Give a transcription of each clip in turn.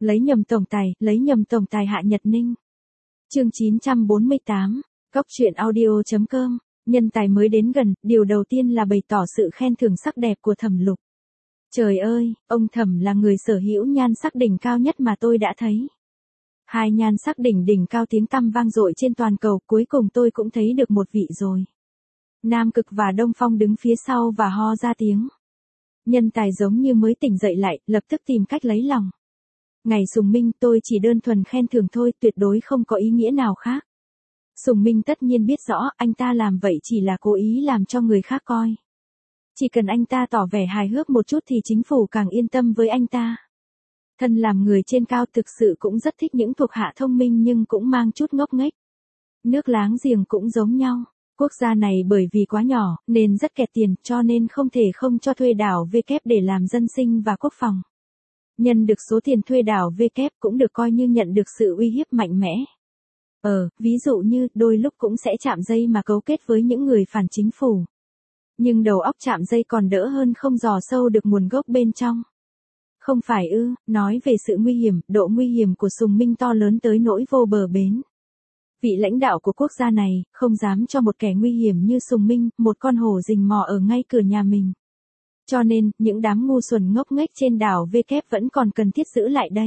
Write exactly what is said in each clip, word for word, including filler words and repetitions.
Lấy nhầm tổng tài, lấy nhầm tổng tài Hạ Nhật Ninh. Chương chín trăm bốn mươi tám, Cóc truyện audio chấm com. Nhân tài mới đến gần, điều đầu tiên là bày tỏ sự khen thưởng sắc đẹp của Thẩm Lục. Trời ơi, ông Thẩm là người sở hữu nhan sắc đỉnh cao nhất mà tôi đã thấy. Hai nhan sắc đỉnh đỉnh cao tiếng tăm vang dội trên toàn cầu, cuối cùng tôi cũng thấy được một vị rồi. Nam Cực và Đông Phong đứng phía sau và ho ra tiếng. Nhân tài giống như mới tỉnh dậy lại, lập tức tìm cách lấy lòng. Ngày Sùng Minh, tôi chỉ đơn thuần khen thưởng thôi, tuyệt đối không có ý nghĩa nào khác. Sùng Minh tất nhiên biết rõ, anh ta làm vậy chỉ là cố ý làm cho người khác coi. Chỉ cần anh ta tỏ vẻ hài hước một chút thì chính phủ càng yên tâm với anh ta. Thân làm người trên cao thực sự cũng rất thích những thuộc hạ thông minh nhưng cũng mang chút ngốc nghếch. Nước láng giềng cũng giống nhau. Quốc gia này bởi vì quá nhỏ, nên rất kẹt tiền, cho nên không thể không cho thuê đảo V kép để làm dân sinh và quốc phòng. Nhận được số tiền thuê đảo V kép cũng được coi như nhận được sự uy hiếp mạnh mẽ. Ờ, ví dụ như, đôi lúc cũng sẽ chạm dây mà cấu kết với những người phản chính phủ. Nhưng đầu óc chạm dây còn đỡ hơn không dò sâu được nguồn gốc bên trong. Không phải ư, nói về sự nguy hiểm, độ nguy hiểm của Sùng Minh to lớn tới nỗi vô bờ bến. Vị lãnh đạo của quốc gia này, không dám cho một kẻ nguy hiểm như Sùng Minh, một con hổ rình mò ở ngay cửa nhà mình. Cho nên, những đám ngu xuẩn ngốc nghếch trên đảo V kép vẫn còn cần thiết giữ lại đây.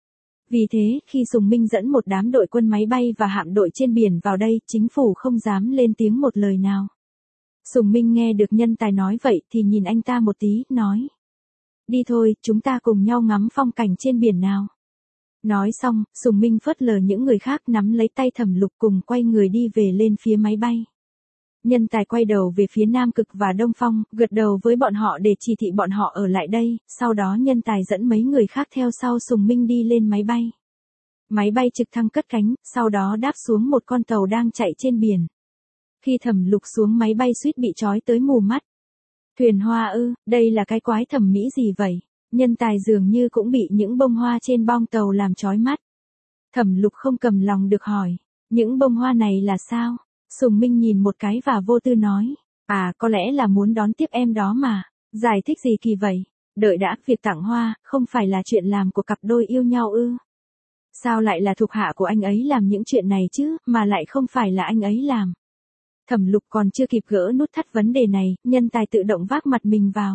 Vì thế, khi Sùng Minh dẫn một đám đội quân máy bay và hạm đội trên biển vào đây, chính phủ không dám lên tiếng một lời nào. Sùng Minh nghe được nhân tài nói vậy thì nhìn anh ta một tí, nói. Đi thôi, chúng ta cùng nhau ngắm phong cảnh trên biển nào. Nói xong, Sùng Minh phớt lờ những người khác nắm lấy tay Thẩm Lục cùng quay người đi về lên phía máy bay. Nhân tài quay đầu về phía Nam Cực và Đông Phong, gật đầu với bọn họ để chỉ thị bọn họ ở lại đây, sau đó nhân tài dẫn mấy người khác theo sau Sùng Minh đi lên máy bay. Máy bay trực thăng cất cánh, sau đó đáp xuống một con tàu đang chạy trên biển. Khi Thẩm Lục xuống máy bay suýt bị trói tới mù mắt. Thuyền hoa ư, đây là cái quái thẩm mỹ gì vậy? Nhân tài dường như cũng bị những bông hoa trên bong tàu làm chói mắt. Thẩm Lục không cầm lòng được hỏi, những bông hoa này là sao? Sùng Minh nhìn một cái và vô tư nói, à có lẽ là muốn đón tiếp em đó mà, giải thích gì kỳ vậy? Đợi đã, việc tặng hoa, không phải là chuyện làm của cặp đôi yêu nhau ư? Sao lại là thuộc hạ của anh ấy làm những chuyện này chứ, mà lại không phải là anh ấy làm? Thẩm Lục còn chưa kịp gỡ nút thắt vấn đề này, nhân tài tự động vác mặt mình vào.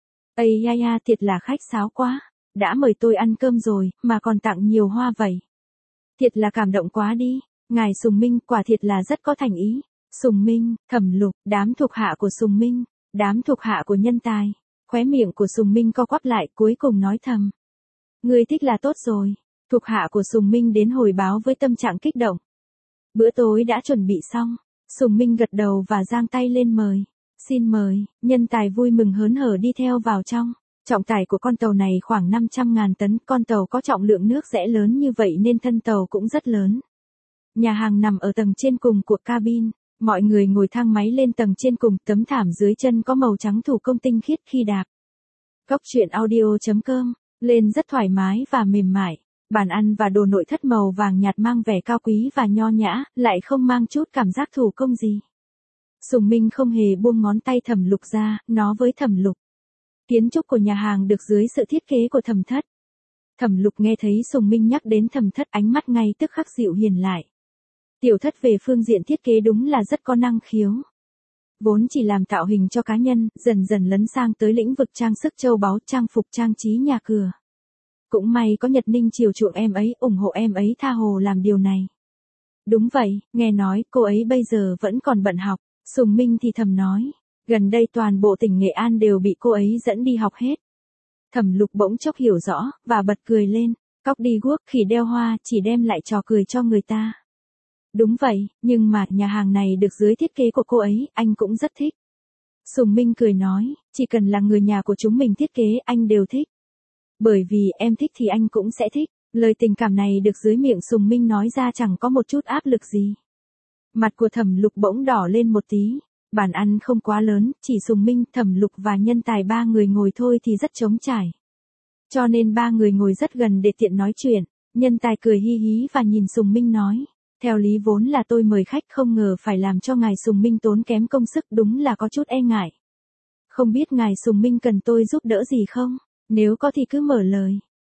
Ây ya ya, thiệt là khách sáo quá, đã mời tôi ăn cơm rồi, mà còn tặng nhiều hoa vậy. Thiệt là cảm động quá đi, ngài Sùng Minh quả thiệt là rất có thành ý. Sùng Minh, Thẩm Lục, đám thuộc hạ của Sùng Minh, đám thuộc hạ của nhân tài. Khóe miệng của Sùng Minh co quắp lại cuối cùng nói thầm. Người thích là tốt rồi, thuộc hạ của Sùng Minh đến hồi báo với tâm trạng kích động. Bữa tối đã chuẩn bị xong, Sùng Minh gật đầu và giang tay lên mời. Xin mời, nhân tài vui mừng hớn hở đi theo vào trong. Trọng tải của con tàu này khoảng năm trăm ngàn tấn, con tàu có trọng lượng nước rẽ lớn như vậy nên thân tàu cũng rất lớn. Nhà hàng nằm ở tầng trên cùng của cabin, mọi người ngồi thang máy lên tầng trên cùng, tấm thảm dưới chân có màu trắng thủ công tinh khiết khi đạp. Cóc truyện audio chấm com, lên rất thoải mái và mềm mại. Bàn ăn và đồ nội thất màu vàng nhạt mang vẻ cao quý và nho nhã, lại không mang chút cảm giác thủ công gì. Sùng Minh không hề buông ngón tay Thẩm Lục ra, nó với Thẩm Lục. Kiến trúc của nhà hàng được dưới sự thiết kế của Thẩm Thất. Thẩm Lục nghe thấy Sùng Minh nhắc đến Thẩm Thất, ánh mắt ngay tức khắc dịu hiền lại. Tiểu Thất về phương diện thiết kế đúng là rất có năng khiếu. Vốn chỉ làm tạo hình cho cá nhân, dần dần lấn sang tới lĩnh vực trang sức châu báu, trang phục trang trí nhà cửa. Cũng may có Nhật Ninh chiều chuộng em ấy, ủng hộ em ấy tha hồ làm điều này. Đúng vậy, nghe nói cô ấy bây giờ vẫn còn bận học. Sùng Minh thì thầm nói, gần đây toàn bộ tỉnh Nghệ An đều bị cô ấy dẫn đi học hết. Thẩm Lục bỗng chốc hiểu rõ, và bật cười lên, cóc đi guốc khỉ đeo hoa chỉ đem lại trò cười cho người ta. Đúng vậy, nhưng mà nhà hàng này được dưới thiết kế của cô ấy, anh cũng rất thích. Sùng Minh cười nói, chỉ cần là người nhà của chúng mình thiết kế anh đều thích. Bởi vì em thích thì anh cũng sẽ thích, lời tình cảm này được dưới miệng Sùng Minh nói ra chẳng có một chút áp lực gì. Mặt của Thẩm Lục bỗng đỏ lên một tí, bàn ăn không quá lớn, chỉ Sùng Minh, Thẩm Lục và nhân tài ba người ngồi thôi thì rất trống trải. Cho nên ba người ngồi rất gần để tiện nói chuyện, nhân tài cười hi hí và nhìn Sùng Minh nói, theo lý vốn là tôi mời khách không ngờ phải làm cho ngài Sùng Minh tốn kém công sức đúng là có chút e ngại. Không biết ngài Sùng Minh cần tôi giúp đỡ gì không, nếu có thì cứ mở lời.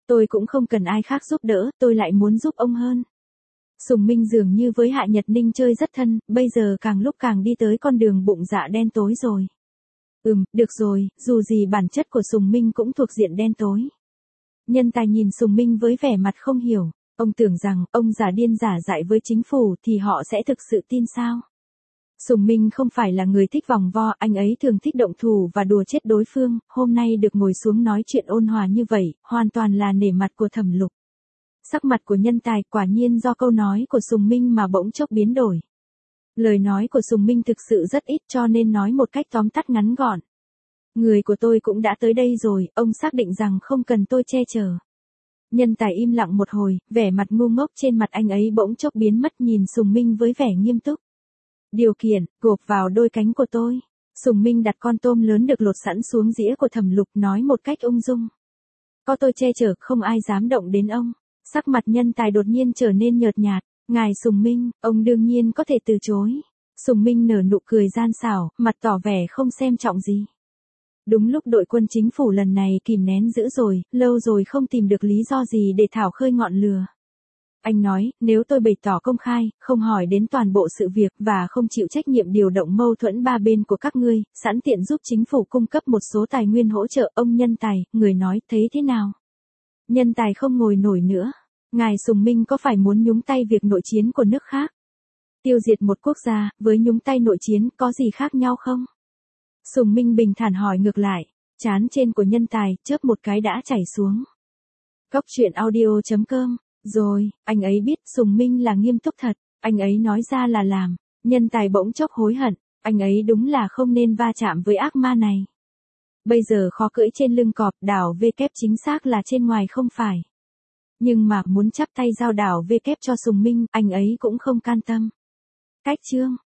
Tôi cũng không cần ai khác giúp đỡ, tôi lại muốn giúp ông hơn. Sùng Minh dường như với Hạ Nhật Ninh chơi rất thân, bây giờ càng lúc càng đi tới con đường bụng dạ đen tối rồi. Ừm, được rồi, dù gì bản chất của Sùng Minh cũng thuộc diện đen tối. Nhân tài nhìn Sùng Minh với vẻ mặt không hiểu, ông tưởng rằng ông giả điên giả dại với chính phủ thì họ sẽ thực sự tin sao? Sùng Minh không phải là người thích vòng vo, anh ấy thường thích động thủ và đùa chết đối phương, hôm nay được ngồi xuống nói chuyện ôn hòa như vậy, hoàn toàn là nể mặt của Thẩm Lục. Sắc mặt của nhân tài quả nhiên do câu nói của Sùng Minh mà bỗng chốc biến đổi. Lời nói của Sùng Minh thực sự rất ít cho nên nói một cách tóm tắt ngắn gọn. Người của tôi cũng đã tới đây rồi, ông xác định rằng không cần tôi che chở. Nhân tài im lặng một hồi, vẻ mặt ngu ngốc trên mặt anh ấy bỗng chốc biến mất nhìn Sùng Minh với vẻ nghiêm túc. Điều kiện, gộp vào đôi cánh của tôi. Sùng Minh đặt con tôm lớn được lột sẵn xuống dĩa của Thẩm Lục nói một cách ung dung. Có tôi che chở không ai dám động đến ông. Sắc mặt nhân tài đột nhiên trở nên nhợt nhạt. Ngài Sùng Minh, ông đương nhiên có thể từ chối. Sùng Minh nở nụ cười gian xảo, mặt tỏ vẻ không xem trọng gì. Đúng lúc đội quân chính phủ lần này kìm nén dữ rồi, lâu rồi không tìm được lý do gì để thảo khơi ngọn lửa. Anh nói, nếu tôi bày tỏ công khai, không hỏi đến toàn bộ sự việc và không chịu trách nhiệm điều động mâu thuẫn ba bên của các ngươi, sẵn tiện giúp chính phủ cung cấp một số tài nguyên hỗ trợ ông nhân tài, người nói thấy thế nào? Nhân tài không ngồi nổi nữa. Ngài Sùng Minh có phải muốn nhúng tay việc nội chiến của nước khác? Tiêu diệt một quốc gia, với nhúng tay nội chiến có gì khác nhau không? Sùng Minh bình thản hỏi ngược lại, trán trên của nhân tài, chớp một cái đã chảy xuống. Cóc truyện audio chấm com. Rồi, anh ấy biết Sùng Minh là nghiêm túc thật, anh ấy nói ra là làm. Nhân tài bỗng chốc hối hận, anh ấy đúng là không nên va chạm với ác ma này. Bây giờ khó cưỡi trên lưng cọp, đảo V kép chính xác là trên ngoài không phải. Nhưng mà muốn chắp tay giao đảo V kép cho Sùng Minh, anh ấy cũng không can tâm. Cách chương